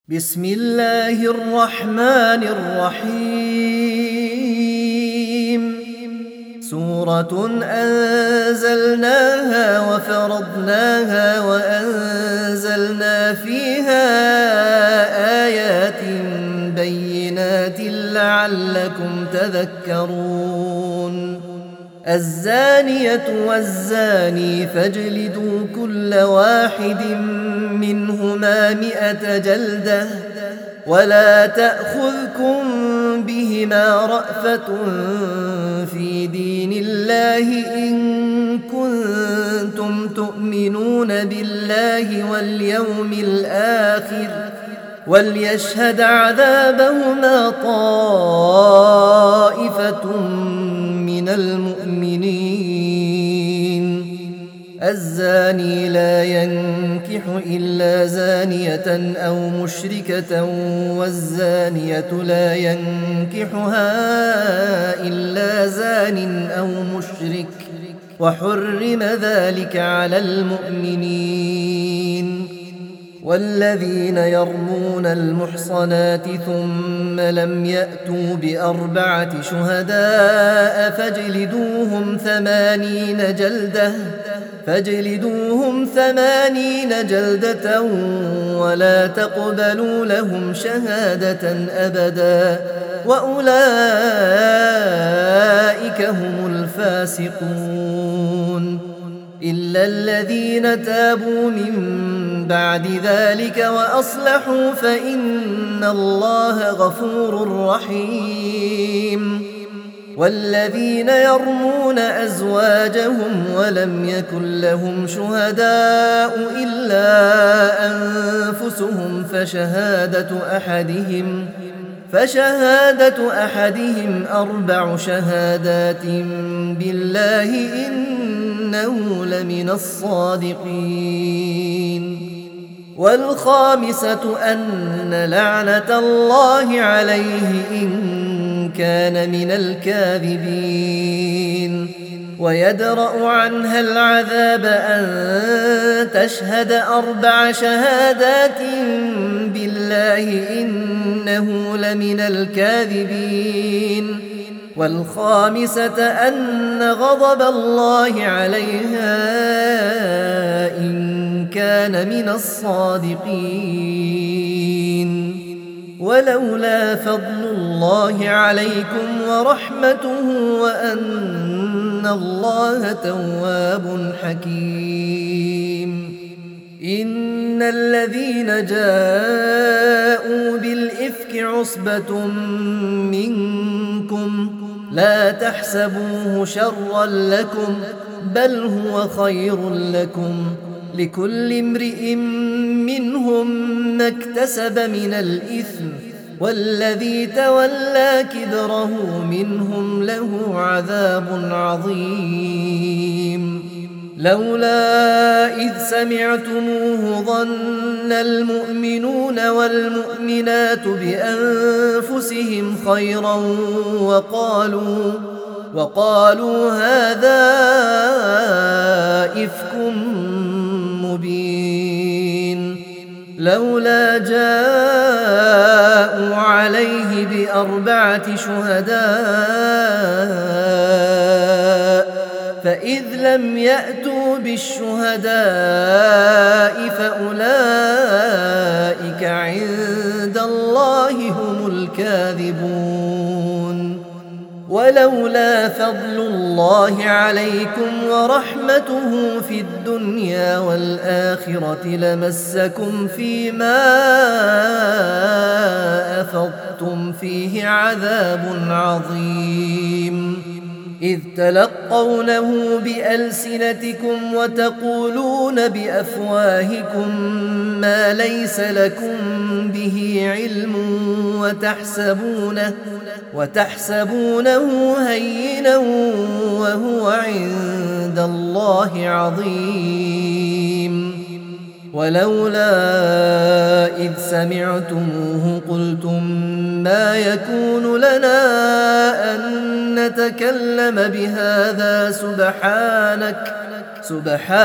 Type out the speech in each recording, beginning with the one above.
بسم الله الرحمن الرحيم سورة أنزلناها وفرضناها وأنزلنا فيها آيات بينات لعلكم تذكرون الزانية والزاني فاجلدوا كل واحد منهما 100 جلدة ولا تأخذكم بهما رأفة في دين الله إن كنتم تؤمنون بالله واليوم الآخر وليشهد عذابهما طائفة من المؤمنين الزاني لا ينكح إلا زانية أو مشركة والزانية لا ينكحها إلا زان أو مشرك وحرم ذلك على المؤمنين والذين يرمون المحصنات ثم لم يأتوا ب4 شهداء فاجلدوهم 80 جلدة ولا تقبلوا لهم شهادة أبدا وأولئك هم الفاسقون إلا الذين تابوا من بعد ذلك وأصلحوا فإن الله غفور رحيم والذين يرمون أزواجهم ولم يكن لهم شهداء إلا أنفسهم فشهادة أحدهم 4 شهادات بالله إنه لمن الصادقين والخامسة أن لعنة الله عليه إن كان من الكاذبين ويدرأ عنها العذاب أن تشهد 4 شهادات بالله إنه لمن الكاذبين والخامسة أن غضب الله عليها إن كان من الصادقين ولولا فضل الله عليكم ورحمته وأن الله تواب حكيم إن الذين جاءوا بالإفك عصبة منكم لا تحسبوه شرا لكم بل هو خير لكم لكل امرئ منهم ما اكتسب من الإثم والذي تولى كبره منهم له عذاب عظيم لولا إذ سمعتموه ظن المؤمنون والمؤمنات بأنفسهم خيرا وقالوا هذا إفك مبين لولا جاءوا عليه ب4 شهداء فإذ لم يأتوا بالشهداء فأولئك عند الله هم الكاذبون ولولا فضل الله عليكم ورحمته في الدنيا والآخرة لمسكم فيما أفضتم فيه عذاب عظيم إذ تلقونه بألسنتكم وتقولون بأفواهكم ما ليس لكم به علم وتحسبونه هينا وهو عند الله عظيم ولولا إذ سمعتموه قلتم ما يكون لنا أن نتكلم بهذا سبحانك، سبحانك، هذا بهتان عظيم.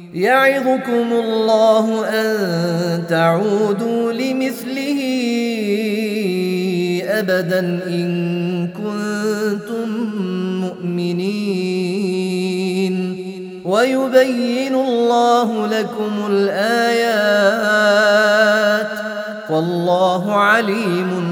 يعظكم الله أن تعودوا لمثله أبدا إن كنتم مؤمنين ويبين الله لكم الآيات والله عليم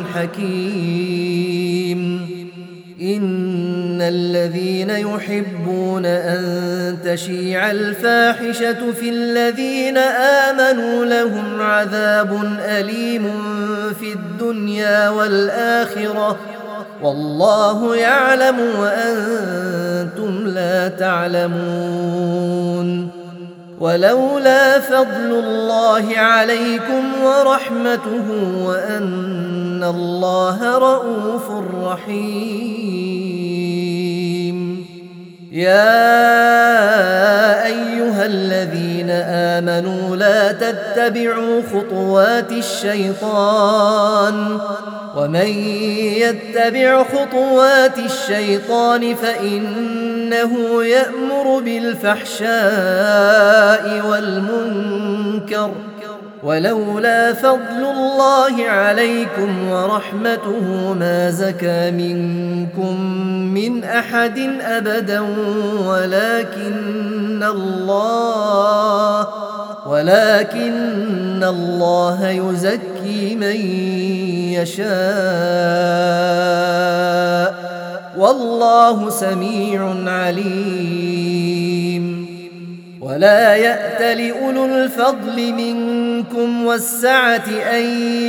حكيم. إن الذين يحبون أن تشيع الفاحشة في الذين آمنوا لهم عذاب أليم في الدنيا والآخرة والله يعلم وأنتم لا تعلمون. ولولا فضل الله عليكم ورحمته وأن الله رؤوف رحيم. يا أيها الذين آمنوا لا تتبعوا خطوات الشيطان ومن يتبع خطوات الشيطان فإنه يأمر بالفحشاء والمنكر ولولا فضل الله عليكم ورحمته ما زكى منكم من أحد أبدا ولكن الله يزكي من يشاء والله سميع عليم. ولا يأت لأولو الفضل منكم والسعة أن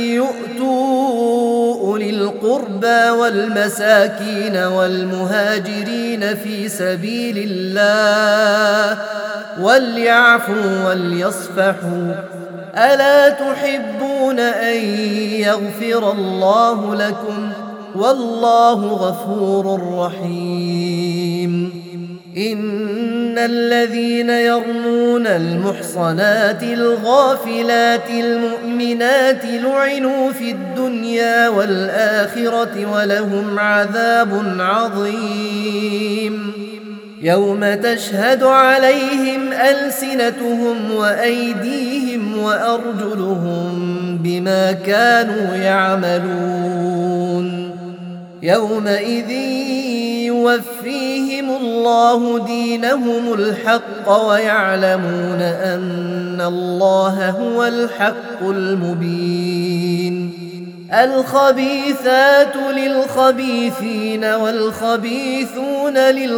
يؤتوا أولي القربى والمساكين والمهاجرين في سبيل الله وليعفوا وليصفحوا ألا تحبون أن يغفر الله لكم والله غفور رحيم. إن الذين يرمون المحصنات الغافلات المؤمنات لعنوا في الدنيا والآخرة ولهم عذاب عظيم. يوم تشهد عليهم ألسنتهم وأيديهم وأرجلهم بما كانوا يعملون. يومئذ يوفيهم الله دينهم الحق ويعلمون أن الله هو الحق المبين. الخبيثات للخبيثين والخبيثون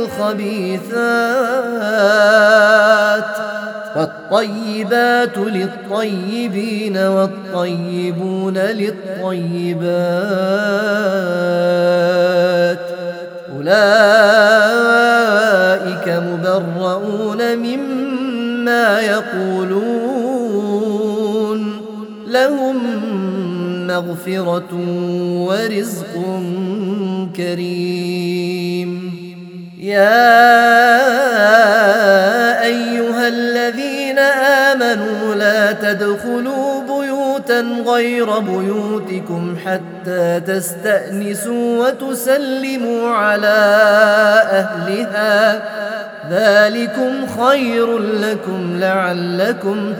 للخبيثات والطيبات للطيبين والطيبون للطيبات أولئك مبرؤون مما يقولون لهم مغفرة ورزق كريم. يا أيها الذين آمنوا لا تدخلوا بيوتا غير بيوتكم حتى تستأنسوا وتسلموا على أهلها ذلكم خير لكم لعلكم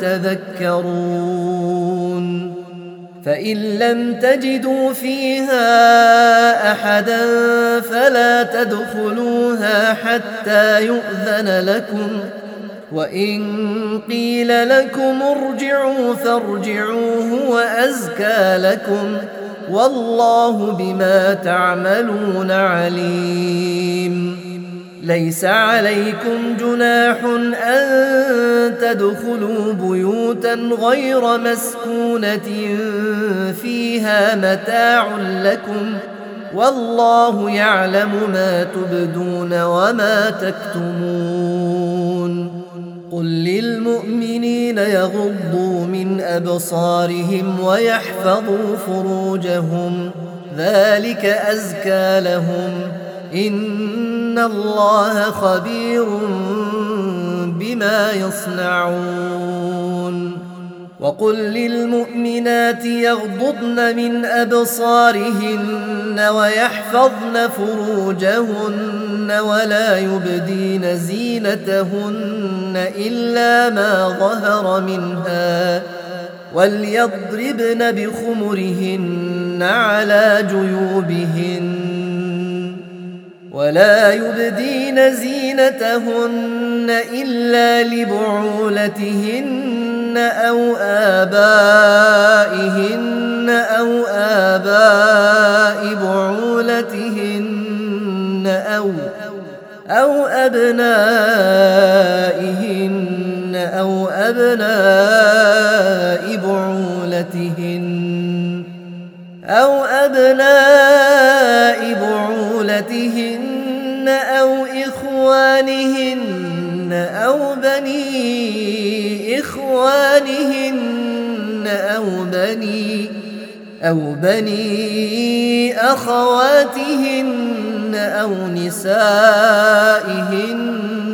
تذكرون. فإن لم تجدوا فيها أحدا فلا تدخلوها حتى يؤذن لكم وإن قيل لكم ارجعوا فارجعوا هو أزكى لكم والله بما تعملون عليم. ليس عليكم جناح أن تدخلوا بيوتا غير مسكونة فيها متاع لكم والله يعلم ما تبدون وما تكتمون. قل للمؤمنين يغضوا من أبصارهم ويحفظوا فروجهم ذلك أزكى لهم إن الله خبير بما يصنعون. وقل للمؤمنات يغضضن من أبصارهن ويحفظن فروجهن ولا يبدين زينتهن إلا ما ظهر منها وليضربن بخمرهن على جيوبهن ولا يبدين زينتهن إلا لبعولتهن أو آبائهن أو آباء بعولتهن أو أبنائهن أو أبناء بعولتهن أو إخوانهن أو بني أخواتهن أو نسائهن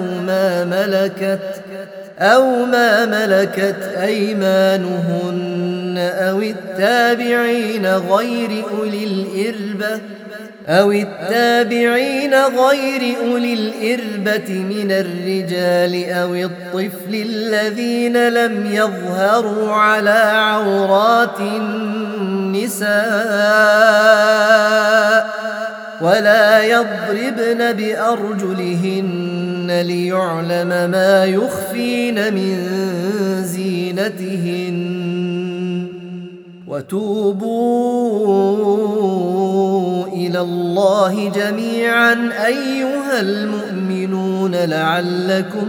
أو ما ملكت أيمانهن أو التابعين غير أولي الإربة من الرجال أو الطفل الذين لم يظهروا على عورات النساء ولا يضربن بأرجلهن ليعلم ما يخفين من زينتهن وتوبوا إلى الله جميعا أيها المؤمنون لعلكم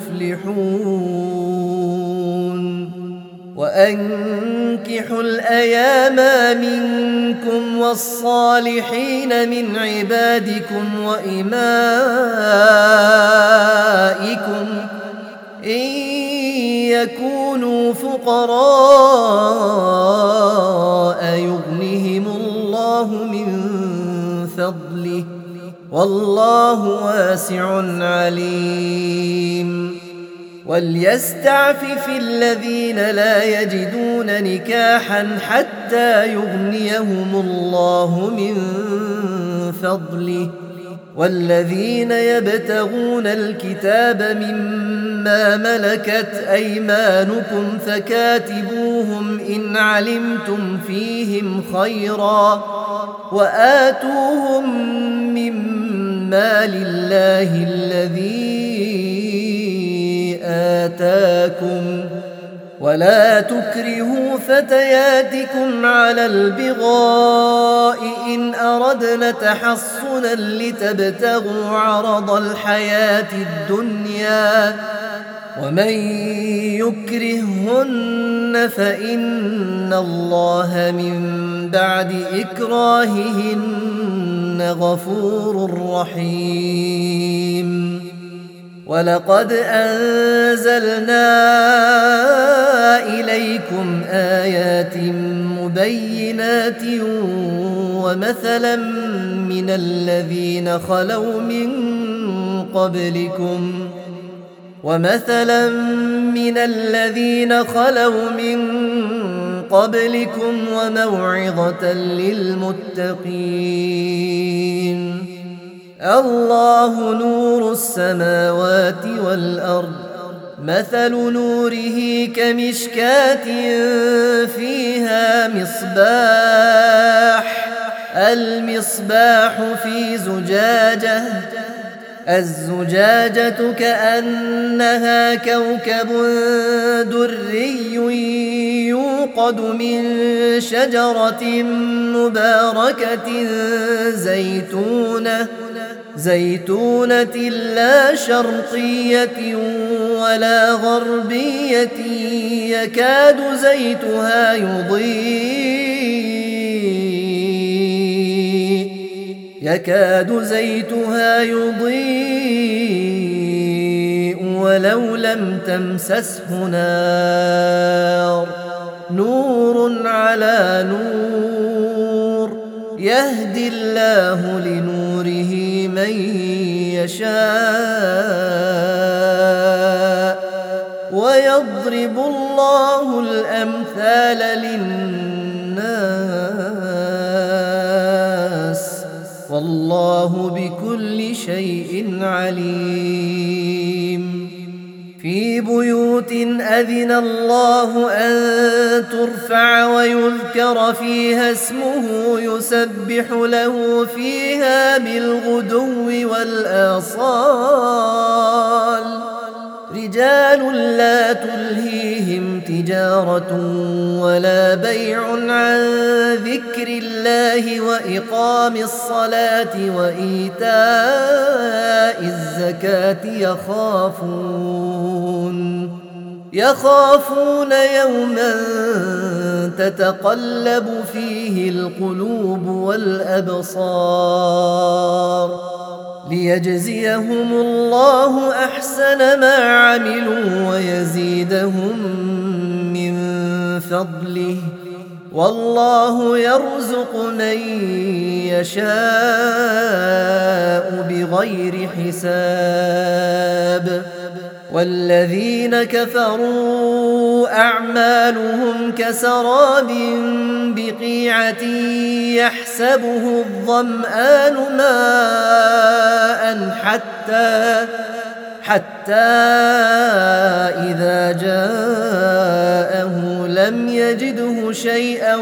تفلحون وأنكحوا الأيام منكم والصالحين من عبادكم وإمائكم إن يكونوا فقراء يغنهم الله من فضله والله واسع عليم وليستعفف الذين لا يجدون نكاحا حتى يغنيهم الله من فضله والذين يبتغون الكتاب مما ملكت أيمانكم فكاتبوهم إن علمتم فيهم خيرا وآتوهم مما لله الذي آتاكم ولا تكرهوا فتياتكم على البغاء إن أردنا تحصنا لتبتغوا عرض الحياة الدنيا ومن يكرههن فإن الله من بعد إكراههن غفور رحيم ولقد أنزلنا إليكم آيات مبينات ومثلا من الذين خلوا من قبلكم وموعظة للمتقين الله نور السماوات والأرض مثل نوره كمشكاة فيها المصباح في زجاجة الزجاجة كأنها كوكب دري يوقد من شجرة مباركة زيتونة لا شرقية ولا غربية يكاد زيتها يضيء ولو لم تمسسه نار نور على نور يهدي الله لنوره من يشاء ويضرب الله الأمثال للناس والله بكل شيء عليم. في بيوت أذن الله أن ترفع ويذكر فيها اسمه يسبح له فيها بالغدو والآصال رجال لا تلهيهم تجارة ولا بيع عن ذكر الله وإقام الصلاة وإيتاء الزكاة يخافون يوما تتقلب فيه القلوب والأبصار ليجزيهم الله أحسن ما عملوا ويزيدهم من فضله والله يرزق من يشاء بغير حساب. والذين كفروا أعمالهم كسراب بقيعة يحسبه الظمآن ماء حتى إذا جاءه لم يجده شيئا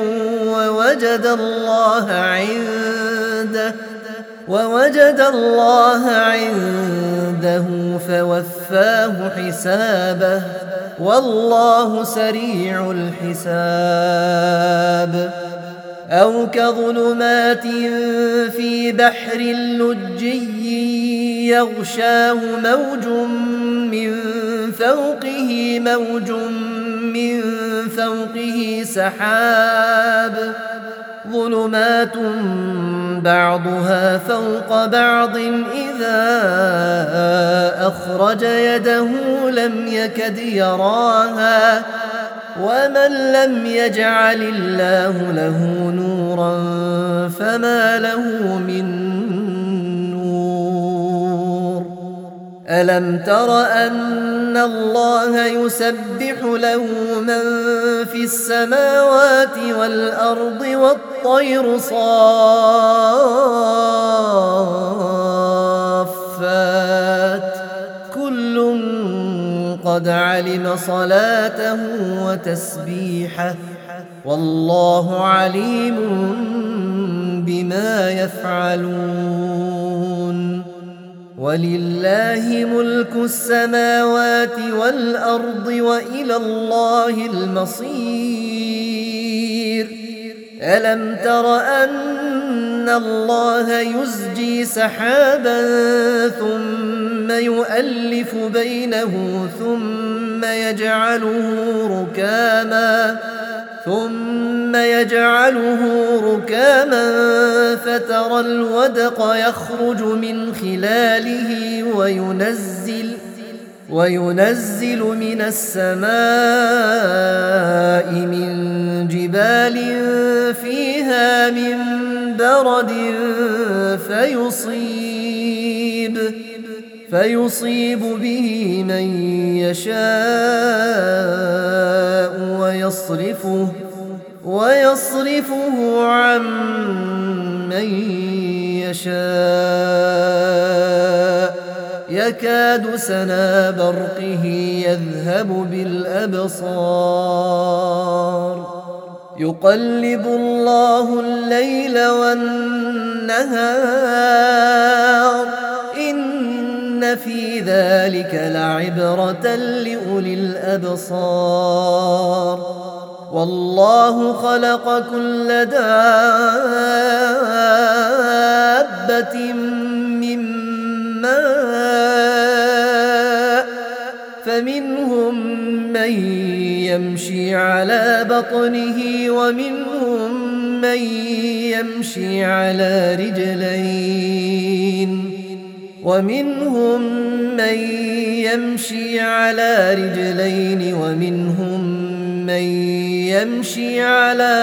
ووجد الله عنده فوفاه حسابه والله سريع الحساب. أو كظلمات في بحر لجي يغشاه موج من فوقه سحاب ظلمات بعضها فوق بعض إذا أخرج يده لم يكد يراها ومن لم يجعل الله له نورا فما له من نور. ألم تر أن الله يسبح له من في السماوات والأرض والطير صافات كل قد علم صلاته وتسبيحه والله عليم بما يفعلون. ولله ملك السماوات والأرض وإلى الله المصير. ألم تر أن الله يزجي سحابا ثم يؤلف بينه ثم يجعله ركاما فترى الودق يخرج من خلاله وينزل من السماء من جبال فيها من برد فيصيب به من يشاء ويصرفه عن من يشاء يكاد سنا برقه يذهب بالأبصار يقلب الله الليل والنهار إن في ذلك لعبرة لأولي الأبصار. والله خلق كل دابة من ماء فمنهم من يمشي على بطنه ومنهم من يمشي على رجلين ومنهم من يمشي على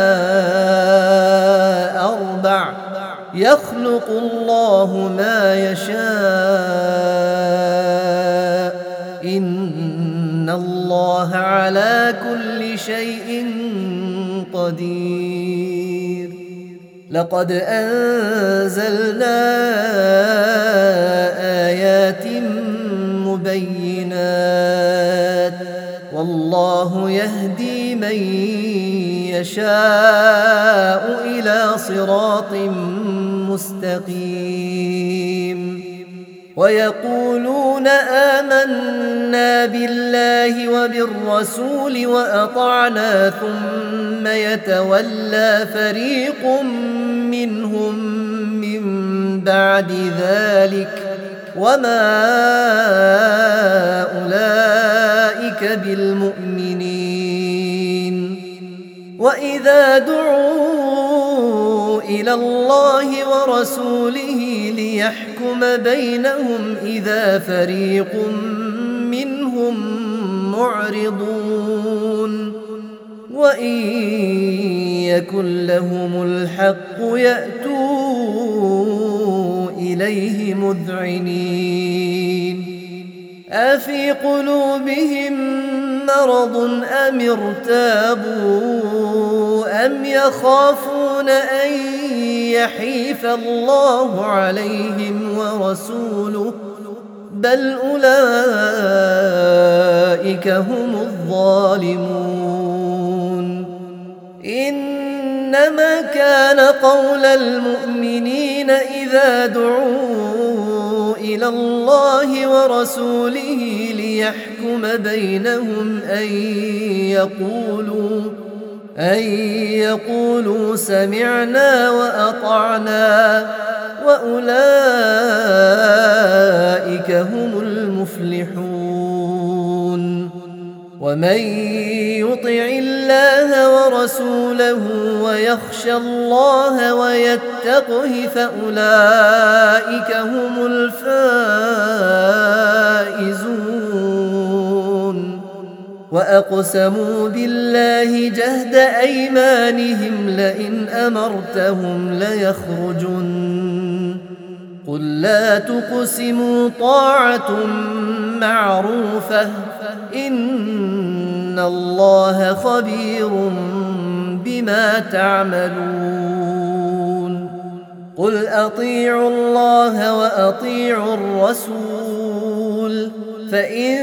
أربع يخلق الله ما يشاء إن الله على كل شيء قدير. لقد أنزلنا آيات مبينات والله يهدي من يشاء إلى صراط مستقيم. ويقولون آمنا بالله وبالرسول وأطعنا ثم يتولى فريق منهم من بعد ذلك وما أولئك بالمؤمنين. وإذا دعوا إلى الله ورسوله ليحكم بينهم إذا فريق منهم معرضون وإن يكن لهم الحق يأتوا إليه مذعنين. أفي قلوبهم مرض أم ارتابوا أم يخافون أن يحيف الله عليهم ورسوله بل أولئك هم الظالمون. إنما كان قول المؤمنين إذا دعوا إلى الله ورسوله ليحكم بينهم أن يقولوا سمعنا وأطعنا وأولئك هم المفلحون. ومن يطع الله ورسوله ويخشى الله ويتقه فأولئك هم الفائزون. وأقسموا بالله جهد أيمانهم لئن أمرتهم ليخرجن قل لا تقسموا طاعة معروفة إن الله خبير بما تعملون. قل أطيعوا الله وأطيعوا الرسول فإن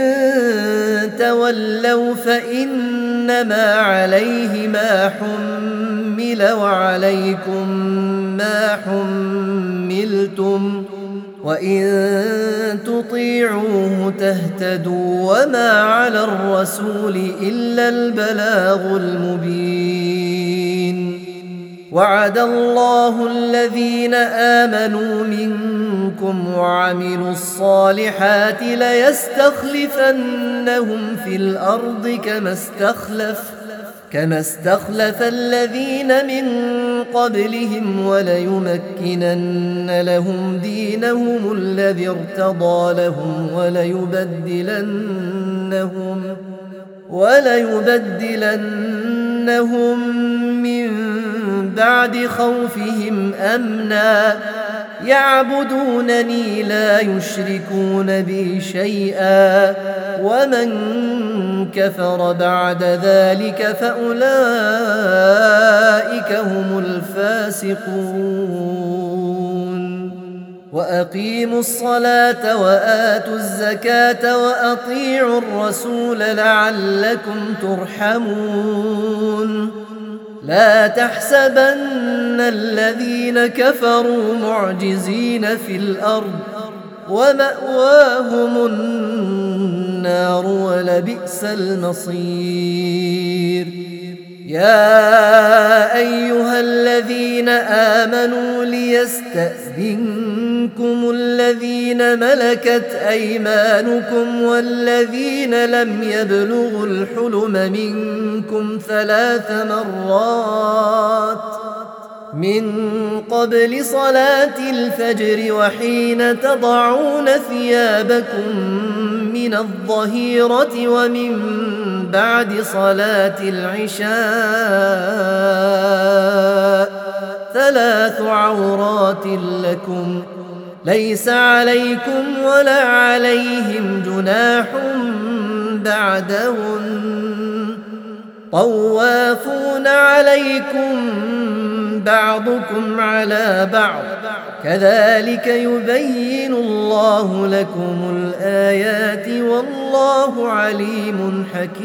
تولوا فإنما عليه ما حمل وعليكم ما حملتم وإن تطيعوه تهتدوا وما على الرسول إلا البلاغ المبين. وعد الله الذين آمنوا منكم وعملوا الصالحات ليستخلفنهم في الأرض كما استخلف الذين من قبلهم وليمكنن لهم دينهم الذي ارتضى لهم وليبدلنهم من بعد خوفهم أمنا يعبدونني لا يشركون بي شيئا ومن كفر بعد ذلك فأولئك هم الفاسقون. وأقيموا الصلاة وآتوا الزكاة وأطيعوا الرسول لعلكم ترحمون. لا تحسبن الذين كفروا معجزين في الأرض ومأواهم النار ولبئس المصير. يا أيها الذين آمنوا ليستأذنكم الذين ملكت أيمانكم والذين لم يبلغوا الحلم منكم 3 مرات من قبل صلاة الفجر وحين تضعون ثيابكم من الظهيرة ومن بعد صلاة العشاء 3 عورات لكم ليس عليكم ولا عليهم جناح بعدهن طوافون عليكم بعضكم على بعض كذلك يبين الله لكم الآيات والله عليم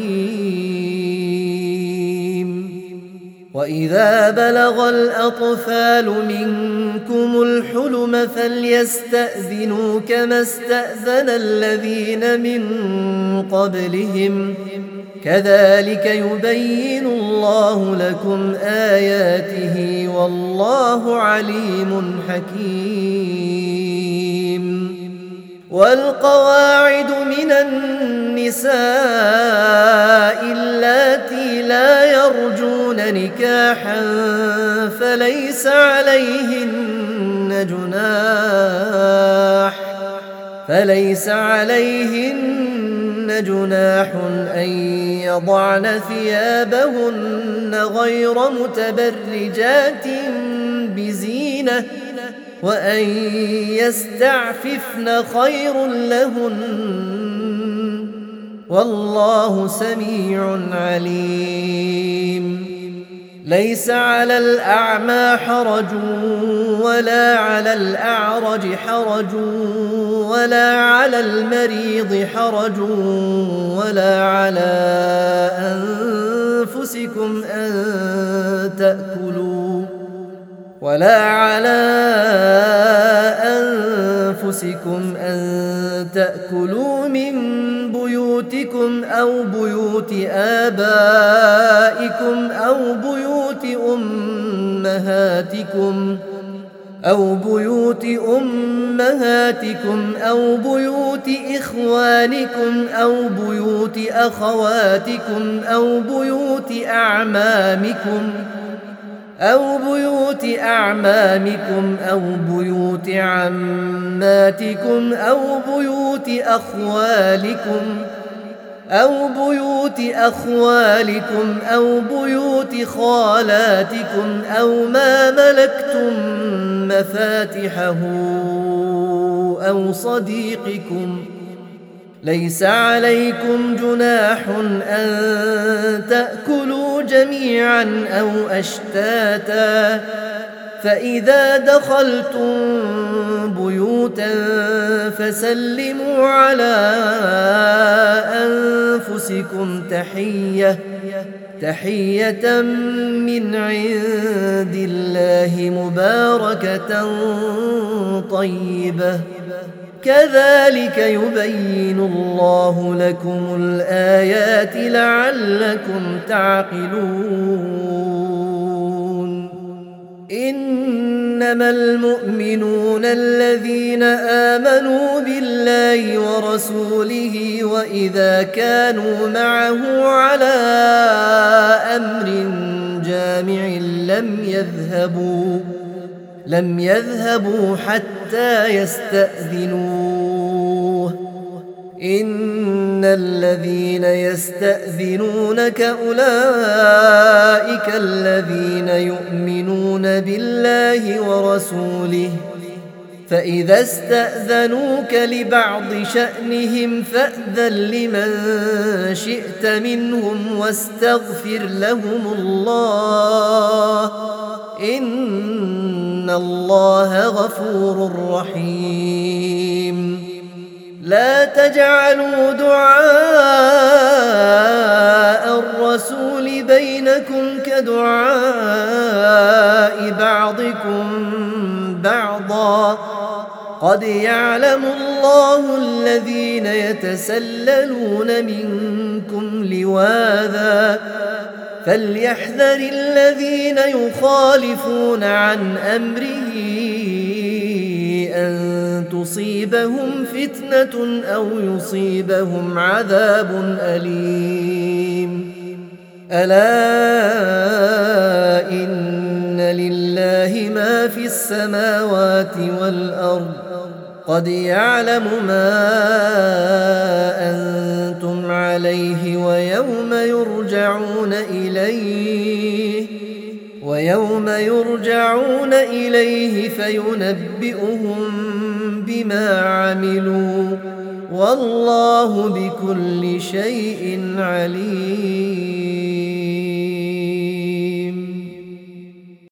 حكيم. وإذا بلغ الأطفال منكم الحلم فليستأذنوا كما استأذن الذين من قبلهم كذلك يبين الله لكم آياته والله عليم حكيم. والقواعد من النساء اللاتي لا يرجون نكاحا فليس عليهن جناح أن يضعن ثيابهن غير متبرجات بزينة وأن يستعففن خير لهن والله سميع عليم. ليس على الأعمى حرج ولا على الأعرج حرج ولا على المريض حرج ولا على أنفسكم أن تأكلوا من بيوتكم أو بيوت آبائكم أو بيوت أمهاتكم أو بيوت إخوانكم أو بيوت أخواتكم أو بيوت أعمامكم أو بيوت عماتكم أو بيوت أخوالكم أو بيوت خالاتكم أو ما ملكتم مفاتحه أو صديقكم. ليس عليكم جناح أن تأكلوا جميعا أو أشتاتا فإذا دخلتم بيوتا فسلموا على أنفسكم تحية من عند الله مباركة طيبة كذلك يبين الله لكم الآيات لعلكم تعقلون. إنما المؤمنون الذين آمنوا بالله ورسوله وإذا كانوا معه على أمر جامع لم يذهبوا حتى يستأذنوه. إن الذين يستأذنونك أولئك الذين يؤمنون بالله ورسوله فإذا استأذنوك لبعض شأنهم فأذن لمن شئت منهم واستغفر لهم الله إن الله غفور رحيم. لا تجعلوا دعاء الرسول بينكم كدعاء بعضكم بعضا قد يعلم الله الذين يتسللون منكم لواذا فليحذر الذين يخالفون عن أمره أن تصيبهم فتنة أو يصيبهم عذاب أليم. ألا إن لله ما في السماوات والأرض قد يعلم ما أنتم عليه ويوم يوم يرجعون إليه فينبئهم بما عملوا والله بكل شيء عليم.